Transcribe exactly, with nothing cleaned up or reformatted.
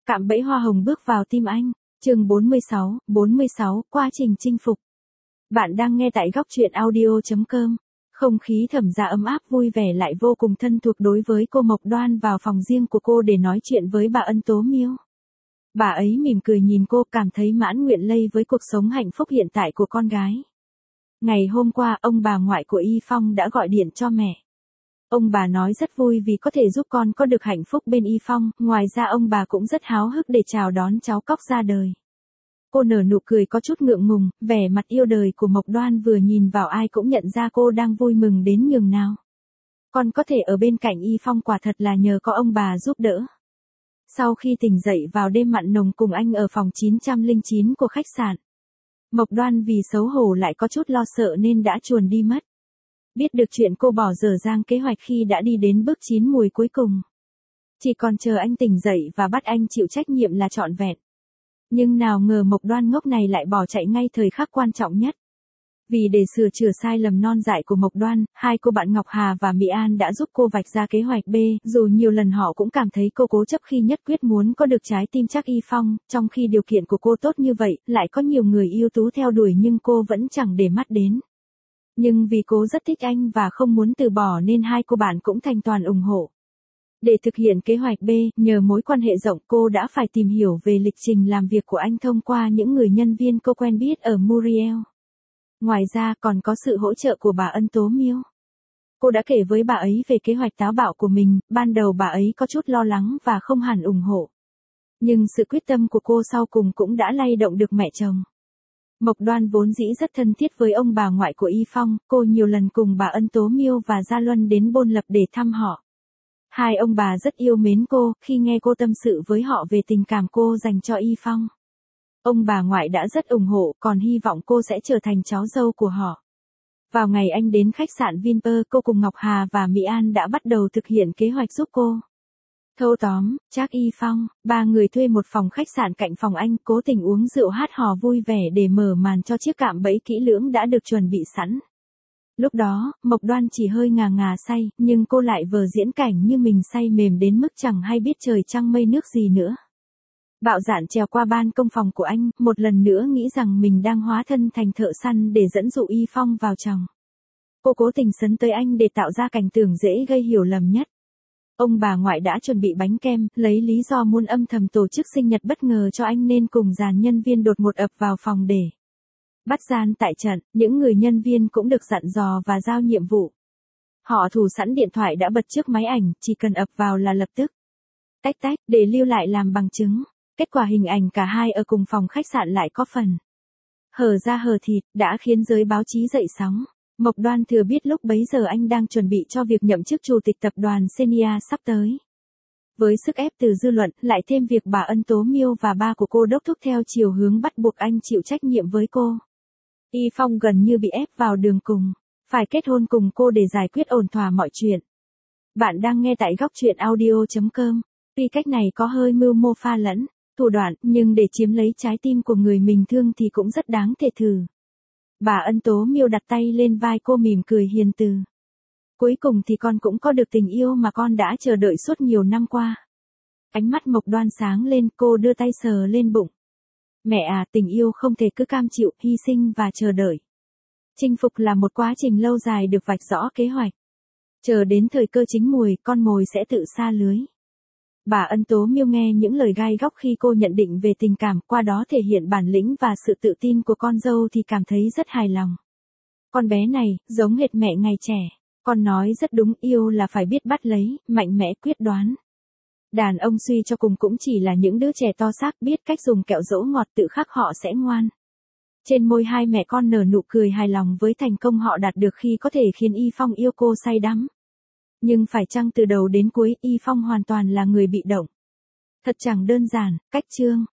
Cạm bẫy hoa hồng bước vào tim anh. Chương bốn mươi sáu, bốn mươi sáu, quá trình chinh phục. Bạn đang nghe tại góc truyện audio chấm com. Không khí Thẩm Gia ấm áp vui vẻ lại vô cùng thân thuộc đối với cô Mộc Đoan vào phòng riêng của cô để nói chuyện với bà Ân Tố Miêu. Bà ấy mỉm cười nhìn cô, cảm thấy mãn nguyện lây với cuộc sống hạnh phúc hiện tại của con gái. Ngày hôm qua, ông bà ngoại của Y Phong đã gọi điện cho mẹ. Ông bà nói rất vui vì có thể giúp con có được hạnh phúc bên Y Phong, ngoài ra ông bà cũng rất háo hức để chào đón cháu cóc ra đời. Cô nở nụ cười có chút ngượng ngùng, vẻ mặt yêu đời của Mộc Đoan vừa nhìn vào ai cũng nhận ra cô đang vui mừng đến nhường nào. Con có thể ở bên cạnh Y Phong quả thật là nhờ có ông bà giúp đỡ. Sau khi tỉnh dậy vào đêm mặn nồng cùng anh ở phòng chín không chín của khách sạn, Mộc Đoan vì xấu hổ lại có chút lo sợ nên đã chuồn đi mất. Biết được chuyện cô bỏ dở dang kế hoạch khi đã đi đến bước chín mùi cuối cùng. Chỉ còn chờ anh tỉnh dậy và bắt anh chịu trách nhiệm là trọn vẹn. Nhưng nào ngờ Mộc Đoan ngốc này lại bỏ chạy ngay thời khắc quan trọng nhất. Vì để sửa chữa sai lầm non dại của Mộc Đoan, hai cô bạn Ngọc Hà và Mỹ An đã giúp cô vạch ra kế hoạch B, dù nhiều lần họ cũng cảm thấy cô cố chấp khi nhất quyết muốn có được trái tim chắc Y Phong, trong khi điều kiện của cô tốt như vậy, lại có nhiều người ưu tú theo đuổi nhưng cô vẫn chẳng để mắt đến. Nhưng vì cô rất thích anh và không muốn từ bỏ nên hai cô bạn cũng thành toàn ủng hộ. Để thực hiện kế hoạch B, nhờ mối quan hệ rộng cô đã phải tìm hiểu về lịch trình làm việc của anh thông qua những người nhân viên cô quen biết ở Muriel. Ngoài ra còn có sự hỗ trợ của bà Ân Tố Miêu. Cô đã kể với bà ấy về kế hoạch táo bạo của mình, ban đầu bà ấy có chút lo lắng và không hẳn ủng hộ. Nhưng sự quyết tâm của cô sau cùng cũng đã lay động được mẹ chồng. Mộc Đoan vốn dĩ rất thân thiết với ông bà ngoại của Y Phong, cô nhiều lần cùng bà Ân Tố Miêu và Gia Luân đến Bôn Lập để thăm họ. Hai ông bà rất yêu mến cô, khi nghe cô tâm sự với họ về tình cảm cô dành cho Y Phong. Ông bà ngoại đã rất ủng hộ, còn hy vọng cô sẽ trở thành cháu dâu của họ. Vào ngày anh đến khách sạn Vinpearl, cô cùng Ngọc Hà và Mỹ An đã bắt đầu thực hiện kế hoạch giúp cô. Thâu tóm, Trác Y Phong, ba người thuê một phòng khách sạn cạnh phòng anh, cố tình uống rượu hát hò vui vẻ để mở màn cho chiếc cạm bẫy kỹ lưỡng đã được chuẩn bị sẵn. Lúc đó, Mộc Đoan chỉ hơi ngà ngà say, nhưng cô lại vờ diễn cảnh như mình say mềm đến mức chẳng hay biết trời trăng mây nước gì nữa. Bạo dạn trèo qua ban công phòng của anh, một lần nữa nghĩ rằng mình đang hóa thân thành thợ săn để dẫn dụ Y Phong vào chồng. Cô cố tình sấn tới anh để tạo ra cảnh tượng dễ gây hiểu lầm nhất. Ông bà ngoại đã chuẩn bị bánh kem, lấy lý do muốn âm thầm tổ chức sinh nhật bất ngờ cho anh nên cùng dàn nhân viên đột ngột ập vào phòng để bắt gian tại trận. Những người nhân viên cũng được dặn dò và giao nhiệm vụ. Họ thủ sẵn điện thoại đã bật trước máy ảnh, chỉ cần ập vào là lập tức tách tách để lưu lại làm bằng chứng. Kết quả hình ảnh cả hai ở cùng phòng khách sạn lại có phần hở ra hở thịt, đã khiến giới báo chí dậy sóng. Mộc Đoan thừa biết lúc bấy giờ anh đang chuẩn bị cho việc nhậm chức chủ tịch tập đoàn Xenia sắp tới. Với sức ép từ dư luận, lại thêm việc bà Ân Tố Miêu và ba của cô đốc thúc theo chiều hướng bắt buộc anh chịu trách nhiệm với cô. Y Phong gần như bị ép vào đường cùng, phải kết hôn cùng cô để giải quyết ổn thỏa mọi chuyện. Bạn đang nghe tại góc truyện audio chấm com. Tuy cách này có hơi mưu mô pha lẫn thủ đoạn, nhưng để chiếm lấy trái tim của người mình thương thì cũng rất đáng thể thử. Bà Ân Tố Miêu đặt tay lên vai cô mỉm cười hiền từ. Cuối cùng thì con cũng có được tình yêu mà con đã chờ đợi suốt nhiều năm qua. Ánh mắt Mộc Đoan sáng lên, cô đưa tay sờ lên bụng. Mẹ à, tình yêu không thể cứ cam chịu, hy sinh và chờ đợi. Chinh phục là một quá trình lâu dài được vạch rõ kế hoạch. Chờ đến thời cơ chín mùi, con mồi sẽ tự sa lưới. Bà Ân Tố Miêu nghe những lời gai góc khi cô nhận định về tình cảm, qua đó thể hiện bản lĩnh và sự tự tin của con dâu thì cảm thấy rất hài lòng. Con bé này, giống hệt mẹ ngày trẻ. Con nói rất đúng, yêu là phải biết bắt lấy, mạnh mẽ quyết đoán. Đàn ông suy cho cùng cũng chỉ là những đứa trẻ to xác, biết cách dùng kẹo dỗ ngọt tự khắc họ sẽ ngoan. Trên môi hai mẹ con nở nụ cười hài lòng với thành công họ đạt được khi có thể khiến Y Phong yêu cô say đắm. Nhưng phải chăng từ đầu đến cuối Y Phong hoàn toàn là người bị động? Thật chẳng đơn giản. Cách chương